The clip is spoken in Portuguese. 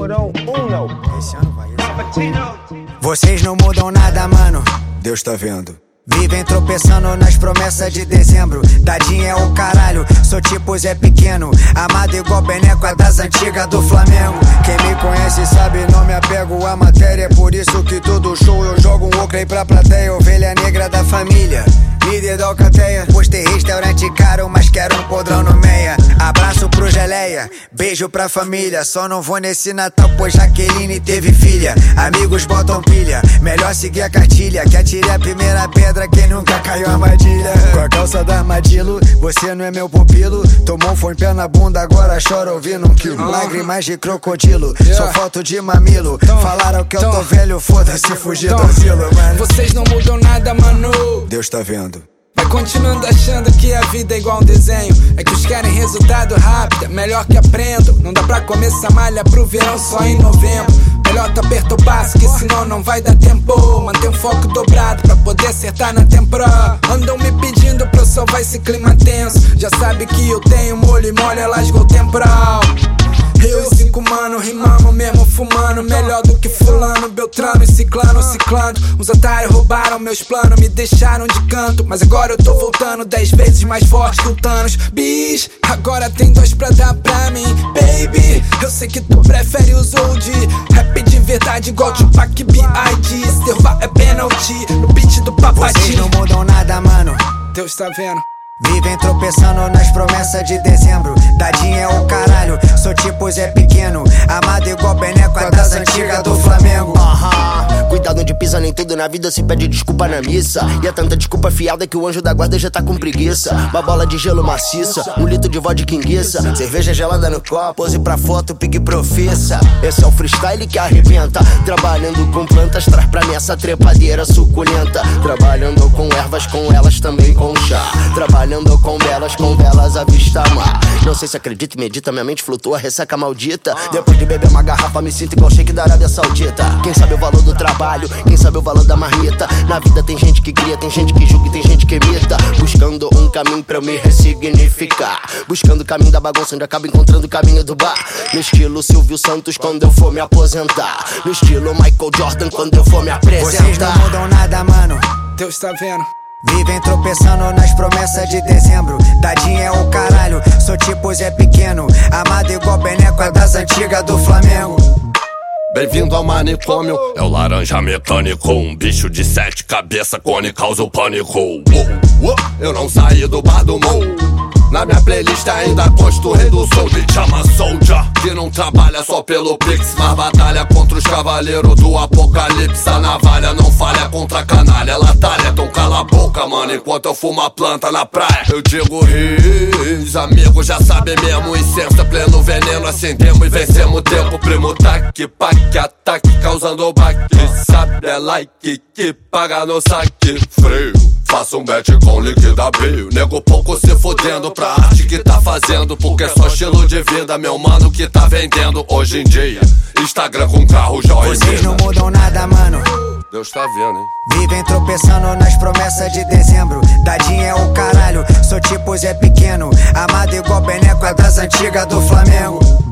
Porão 1 não. Esse ano vai. Vocês não mudam nada, mano. Deus tá vendo. Vivem tropeçando nas promessas de dezembro. Dadinho é o caralho, sou tipo Zé Pequeno, amado igual Beneco, das antigas do Flamengo. Quem me conhece sabe, não me apego à matéria. É por isso que todo show eu jogo um Oakley pra plateia. Ovelha negra da família, líder da alcateia. Postei restaurante caro, mas quero um podrão no meia. Abraço pro Geleia, beijo pra família. Só não vou nesse Natal, pois Jaqueline teve filha. Amigos botam pilha, melhor seguir a cartilha. Que atirei a primeira pedra, quem nunca caiu armadilha. Com a calça da armadilho, você não é meu pupilo. Tomou um fone pé na bunda, agora chora ouvindo um quilo. Lágrimas de crocodilo, só foto de mamilo. Falaram que eu tô velho, foda-se, fugir do asilo, mano. Vocês não mudam nada, mano. Deus tá vendo. Vai continuando achando que a vida é igual um desenho. É que os querem resultado rápido, é melhor que aprendam. Não dá pra começar malha pro verão só em novembro. Melhor tá perturbar, que senão não vai dar tempo. Mantém o foco dobrado pra poder acertar na temporada. Andam me pedindo pra eu salvar esse clima tenso. Já sabe que eu tenho molho e mole, lasgou o temporal. Eu e 5 mano rimamos mesmo fumando. Melhor do que fulano, Beltrano e Ciclano ciclando. Os otários roubaram meus planos, me deixaram de canto. Mas agora eu tô voltando 10 vezes mais forte que o Thanos. Bis, agora tem 2 pra dar pra mim, baby. Eu sei que tu prefere os old. Rap de verdade igual Tupac B.I.G. Serva é penalty no beat do Papati. Vocês não mudam nada, mano. Deus tá vendo. Vivem tropeçando nas promessas de dezembro. Dadinho é o caralho, sou tipo Zé Pequeno, amado igual Beneco, das antigas do Flamengo. Cuidado onde pisa, nem tudo na vida se pede desculpa na missa. E é tanta desculpa fiada que o anjo da guarda já tá com preguiça. Uma bola de gelo maciça, 1 litro de vodka enguiça, cerveja gelada no copo, pose pra foto, pique profissa. Esse é o freestyle que arrebenta. Trabalhando com plantas, traz pra mim essa trepadeira suculenta. Trabalhando com ervas, com elas também com chá. Trabalhando com velas à vista mar. Não sei se acredita e medita, minha mente flutua, ressaca maldita. Depois de beber uma garrafa me sinto igual shake da Arábia Saudita. Quem sabe o valor do trabalho, quem sabe o valor da marmita. Na vida tem gente que cria, tem gente que julga e tem gente que imita. Buscando um caminho pra eu me ressignificar. Buscando o caminho da bagunça, onde acabo encontrando o caminho do bar. No estilo Silvio Santos quando eu for me aposentar. No estilo Michael Jordan quando eu for me apresentar. Vocês não mudam nada, mano. Deus tá vendo. Vivem tropeçando nas promessas de dezembro. Dadinho é o caralho, sou tipo Zé Pequeno, amado igual Beneco, das antigas do Flamengo. Bem-vindo ao manicômio, é o laranja mecânico. Um bicho de 7 cabeças, cone causa o pânico. Eu não saí do bar do Mou. Na minha playlist ainda consta o rei do soul. Me chama Soldier, que não trabalha só pelo Pix, mas batalha contra os cavaleiros do apocalipse. A navalha não falha contra a canalha, ela talha. Então cala a boca, mano, enquanto eu fumo a planta na praia. Eu digo riz, amigo já sabe mesmo. Incenso, pleno veneno, acendemos e vencemos o tempo. Primo taque, paque, ataque, causando baque. Sabe, é like que paga no saque. Frio, faça um bet com liquida bio. Nego pouco se fodendo pra arte que tá fazendo, porque é só estilo de vida, meu mano, que tá vendendo hoje em dia. Instagram com carro, joia. Vocês não mudam nada, mano. Deus tá vendo, hein? Vivem tropeçando nas promessas de dezembro. Dadinho é o caralho, sou tipo Zé Pequeno, amado igual Beneco, das antigas do Flamengo.